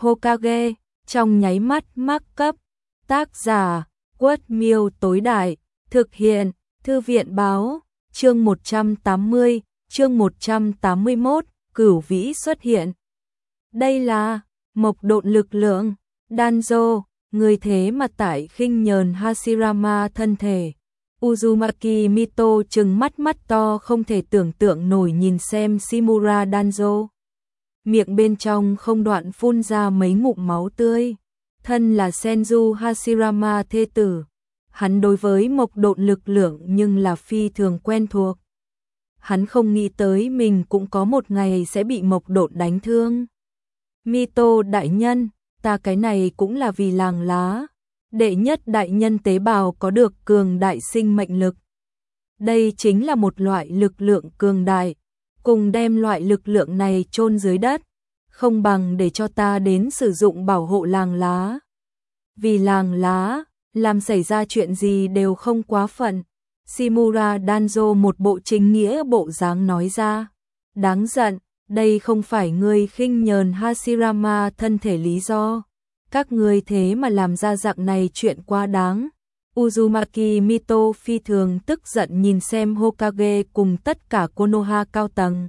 Hokage, trong nháy mắt mắc cấp. Tác giả, Quất Miêu tối đại, thực hiện, Thư viện báo, chương 180, chương 181, Cửu Vĩ xuất hiện. Đây là mộc độn lực lượng, Danzo, người thế mà tại khinh nhờn Hashirama thân thể. Uzumaki Mito trừng mắt to không thể tưởng tượng nổi nhìn xem Shimura Danzo. Miệng bên trong không đoạn phun ra mấy ngụm máu tươi. Thân là Senju Hashirama thê tử. Hắn đối với mộc độn lực lượng nhưng là phi thường quen thuộc. Hắn không nghĩ tới mình cũng có một ngày sẽ bị mộc độn đánh thương. Mito đại nhân, ta cái này cũng là vì làng lá. Đệ nhất đại nhân tế bào có được cường đại sinh mệnh lực. Đây chính là một loại lực lượng cường đại. Cùng đem loại lực lượng này chôn dưới đất. Không bằng để cho ta đến sử dụng bảo hộ làng lá. Vì làng lá, làm xảy ra chuyện gì đều không quá phận. Shimura Danzo một bộ chính nghĩa bộ dáng nói ra. Đáng giận, đây không phải người khinh nhờn Hashirama thân thể lý do. Các ngươi thế mà làm ra dạng này chuyện quá đáng. Uzumaki Mito phi thường tức giận nhìn xem Hokage cùng tất cả Konoha cao tầng.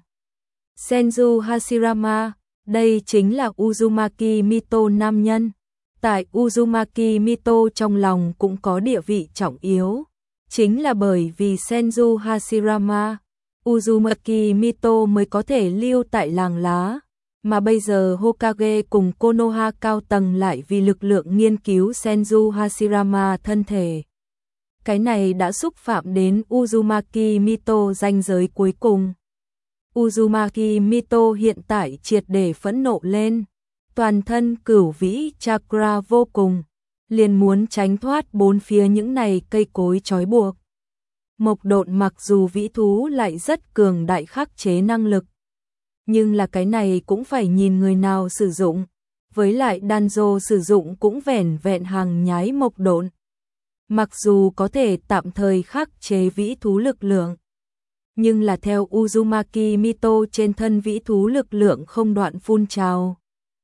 Senju Hashirama, đây chính là Uzumaki Mito nam nhân. Tại Uzumaki Mito trong lòng cũng có địa vị trọng yếu. Chính là bởi vì Senju Hashirama, Uzumaki Mito mới có thể lưu tại làng lá. Mà bây giờ Hokage cùng Konoha cao tầng lại vì lực lượng nghiên cứu Senju Hashirama thân thể. Cái này đã xúc phạm đến Uzumaki Mito ranh giới cuối cùng. Uzumaki Mito hiện tại triệt để phẫn nộ lên. Toàn thân cửu vĩ chakra vô cùng. Liền muốn tránh thoát bốn phía những này cây cối trói buộc. Mộc độn mặc dù vĩ thú lại rất cường đại khắc chế năng lực. Nhưng là cái này cũng phải nhìn người nào sử dụng. Với lại Danzo sử dụng cũng vẻn vẹn hàng nhái mộc độn. Mặc dù có thể tạm thời khắc chế vĩ thú lực lượng. Nhưng là theo Uzumaki Mito trên thân vĩ thú lực lượng không đoạn phun trào.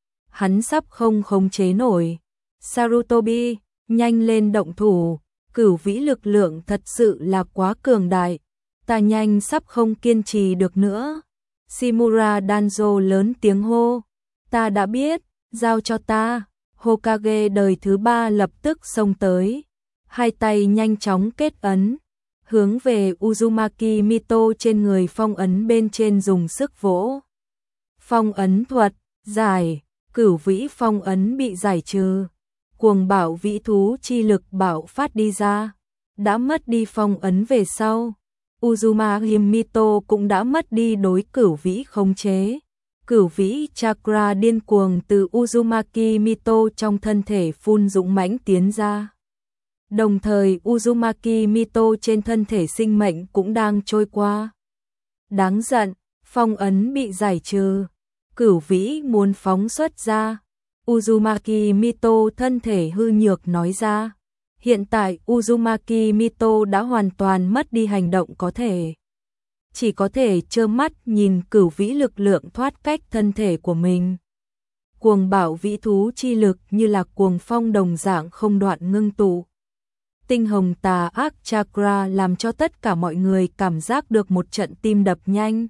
Hắn sắp không khống chế nổi. Sarutobi, nhanh lên động thủ. Cửu vĩ lực lượng thật sự là quá cường đại. Ta nhanh sắp không kiên trì được nữa. Shimura Danzo lớn tiếng hô. Ta đã biết, giao cho ta. Hokage đời thứ 3 lập tức xông tới. Hai tay nhanh chóng kết ấn. Hướng về Uzumaki Mito trên người phong ấn bên trên dùng sức vỗ. Phong ấn thuật, giải. Cửu vĩ phong ấn bị giải trừ. Cuồng bạo vĩ thú chi lực bạo phát đi ra. Đã mất đi phong ấn về sau. Uzumaki Mito cũng đã mất đi đối cửu vĩ khống chế. Cửu vĩ chakra điên cuồng từ Uzumaki Mito trong thân thể phun dũng mãnh tiến ra. Đồng thời Uzumaki Mito trên thân thể sinh mệnh cũng đang trôi qua. Đáng giận, phong ấn bị giải trừ. Cửu vĩ muốn phóng xuất ra. Uzumaki Mito thân thể hư nhược nói ra. Hiện tại Uzumaki Mito đã hoàn toàn mất đi hành động có thể. Chỉ có thể trơ mắt nhìn cửu vĩ lực lượng thoát cách thân thể của mình. Cuồng bạo vĩ thú chi lực như là cuồng phong đồng dạng không đoạn ngưng tụ. Tinh hồng tà ác chakra làm cho tất cả mọi người cảm giác được một trận tim đập nhanh.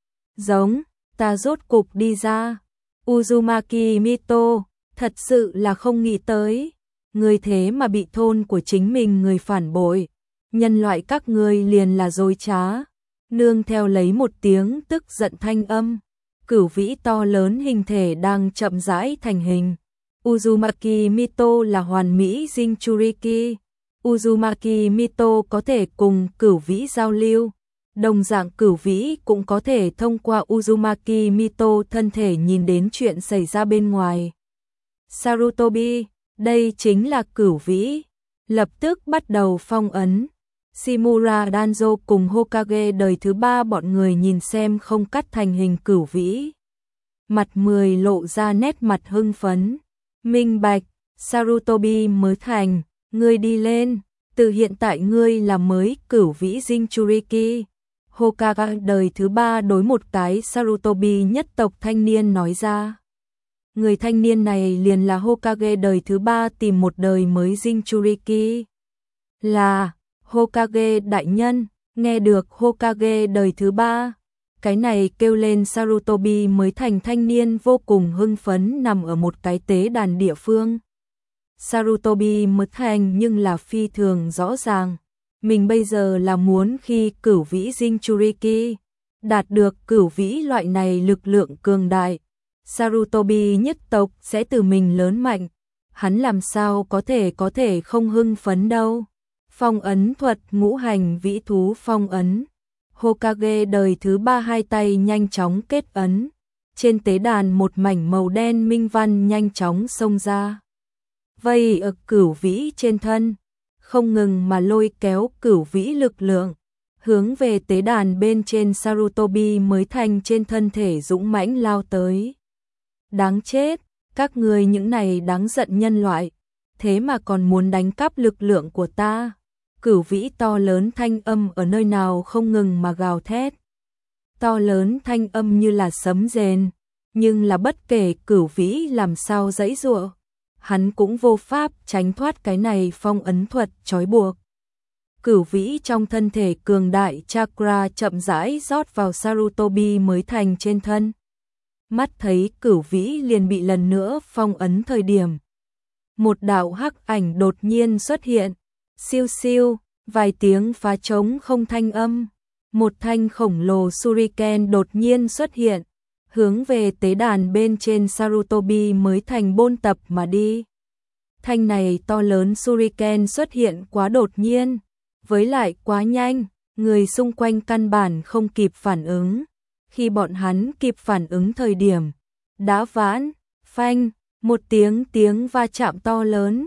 Giống, ta rốt cục đi ra. Uzumaki Mito, thật sự là không nghĩ tới. Người thế mà bị thôn của chính mình người phản bội. Nhân loại các ngươi liền là dối trá. Nương theo lấy một tiếng tức giận thanh âm. Cửu vĩ to lớn hình thể đang chậm rãi thành hình. Uzumaki Mito là hoàn mỹ Jinchuriki. Uzumaki Mito có thể cùng cửu vĩ giao lưu. Đồng dạng cửu vĩ cũng có thể thông qua Uzumaki Mito thân thể nhìn đến chuyện xảy ra bên ngoài. Sarutobi, đây chính là cửu vĩ. Lập tức bắt đầu phong ấn. Shimura Danzo cùng Hokage đời thứ 3 bọn người nhìn xem không cắt thành hình cửu vĩ. Mặt 10 lộ ra nét mặt hưng phấn. Minh bạch, Sarutobi mới thành, ngươi đi lên, từ hiện tại ngươi là mới cửu vĩ Jinchuriki. Hokage đời thứ 3 đối một cái Sarutobi nhất tộc thanh niên nói ra. Người thanh niên này liền là Hokage đời thứ 3 tìm một đời mới Jinchuriki. Là Hokage đại nhân, nghe được Hokage đời thứ 3. Cái này kêu lên Sarutobi mới thành thanh niên vô cùng hưng phấn nằm ở một cái tế đàn địa phương. Sarutobi mới thành nhưng là phi thường rõ ràng. Mình bây giờ là muốn khi cửu vĩ Jinchuriki đạt được cửu vĩ loại này lực lượng cường đại. Sarutobi nhất tộc sẽ từ mình lớn mạnh. Hắn làm sao có thể không hưng phấn đâu. Phong ấn thuật ngũ hành vĩ thú phong ấn. Hokage đời thứ 3 hai tay nhanh chóng kết ấn. Trên tế đàn một mảnh màu đen minh văn nhanh chóng xông ra. Vây ở cửu vĩ trên thân, không ngừng mà lôi kéo cửu vĩ lực lượng, hướng về tế đàn bên trên Sarutobi mới thành trên thân thể dũng mãnh lao tới. Đáng chết, các ngươi những này đáng giận nhân loại, thế mà còn muốn đánh cắp lực lượng của ta. Cửu vĩ to lớn thanh âm ở nơi nào không ngừng mà gào thét. To lớn thanh âm như là sấm rền, nhưng là bất kể cửu vĩ làm sao giãy giụa, hắn cũng vô pháp tránh thoát cái này phong ấn thuật trói buộc. Cửu vĩ trong thân thể cường đại chakra chậm rãi rót vào Sarutobi mới thành trên thân. Mắt thấy cửu vĩ liền bị lần nữa phong ấn thời điểm. Một đạo hắc ảnh đột nhiên xuất hiện. Siêu siêu, vài tiếng phá trống không thanh âm. Một thanh khổng lồ shuriken đột nhiên xuất hiện, hướng về tế đàn bên trên Sarutobi mới thành bôn tập mà đi. Thanh này to lớn shuriken xuất hiện quá đột nhiên, với lại quá nhanh, người xung quanh căn bản không kịp phản ứng. Khi bọn hắn kịp phản ứng thời điểm, đã vãn, phanh, một tiếng va chạm to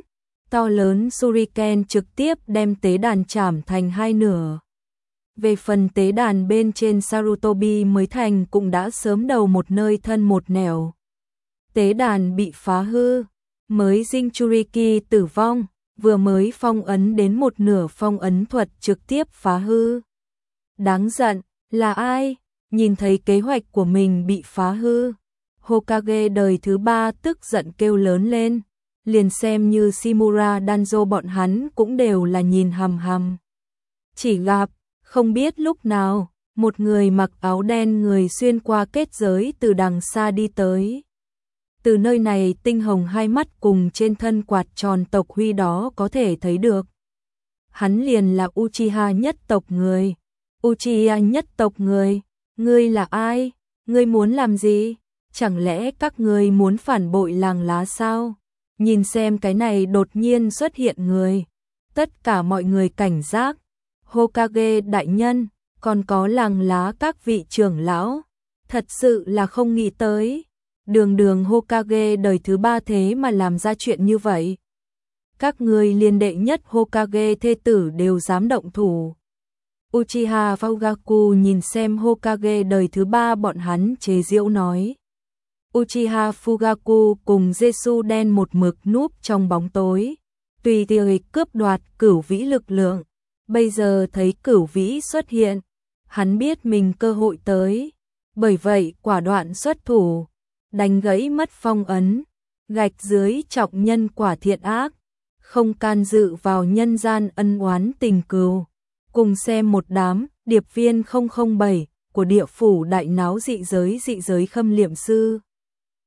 lớn shuriken trực tiếp đem tế đàn chảm thành hai nửa. Về phần tế đàn bên trên Sarutobi mới thành cũng đã sớm đầu một nơi thân một nẻo. Tế đàn bị phá hư, mới Jinchuriki tử vong, vừa mới phong ấn đến một nửa phong ấn thuật trực tiếp phá hư. Đáng giận, là ai? Nhìn thấy kế hoạch của mình bị phá hư, Hokage đời thứ 3 tức giận kêu lớn lên. Liền xem như Shimura Danzo bọn hắn cũng đều là nhìn hằm hằm. Chỉ gặp, không biết lúc nào, một người mặc áo đen người xuyên qua kết giới từ đằng xa đi tới. Từ nơi này tinh hồng hai mắt cùng trên thân quạt tròn tộc huy đó có thể thấy được. Hắn liền là Uchiha nhất tộc người. Uchiha nhất tộc người, ngươi là ai? Ngươi muốn làm gì? Chẳng lẽ các ngươi muốn phản bội làng lá sao? Nhìn xem cái này đột nhiên xuất hiện người. Tất cả mọi người cảnh giác. Hokage đại nhân, còn có làng lá các vị trưởng lão. Thật sự là không nghĩ tới. Đường Hokage đời thứ 3 thế mà làm ra chuyện như vậy. Các người liên đệ nhất Hokage thê tử đều dám động thủ. Uchiha Fugaku nhìn xem Hokage đời thứ 3 bọn hắn chế giễu nói. Uchiha Fugaku cùng Jesu đen một mực núp trong bóng tối, tùy tiện cướp đoạt cửu vĩ lực lượng. Bây giờ thấy cửu vĩ xuất hiện, hắn biết mình cơ hội tới, bởi vậy quả đoạn xuất thủ, đánh gãy mất phong ấn, gạch dưới trọng nhân quả thiện ác, không can dự vào nhân gian ân oán tình cừu. Cùng xem một đám điệp viên 007 của địa phủ đại náo dị giới khâm liệm sư.